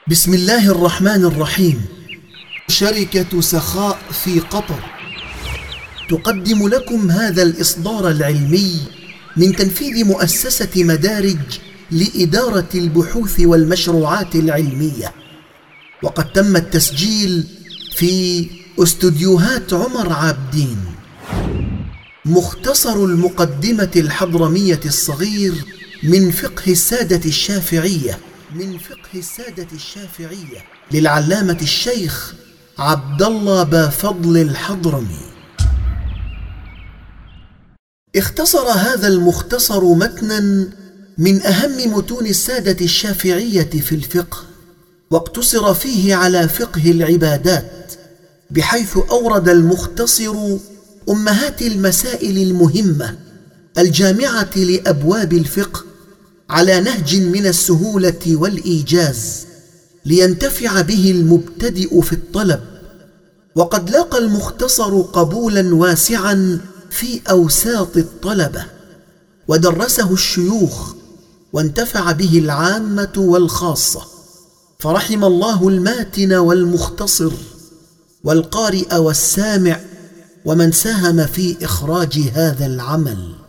بسم الله الرحمن الرحيم. شركة سخاء في قطر تقدم لكم هذا الإصدار العلمي من تنفيذ مؤسسة مدارج لإدارة البحوث والمشروعات العلمية، وقد تم التسجيل في استوديوهات عمر عابدين. مختصر المقدمة الحضرمية الصغير من فقه السادة الشافعية للعلامة الشيخ عبد الله بافضل الحضرمي. اختصر هذا المختصر متنا من أهم متون السادة الشافعية في الفقه، واقتصر فيه على فقه العبادات، بحيث أورد المختصر أمهات المسائل المهمة الجامعة لأبواب الفقه على نهج من السهولة والإيجاز، لينتفع به المبتدئ في الطلب. وقد لاقى المختصر قبولا واسعا في أوساط الطلبة، ودرسه الشيوخ وانتفع به العامة والخاصة، فرحم الله الماتن والمختصر والقارئ والسامع ومن ساهم في إخراج هذا العمل.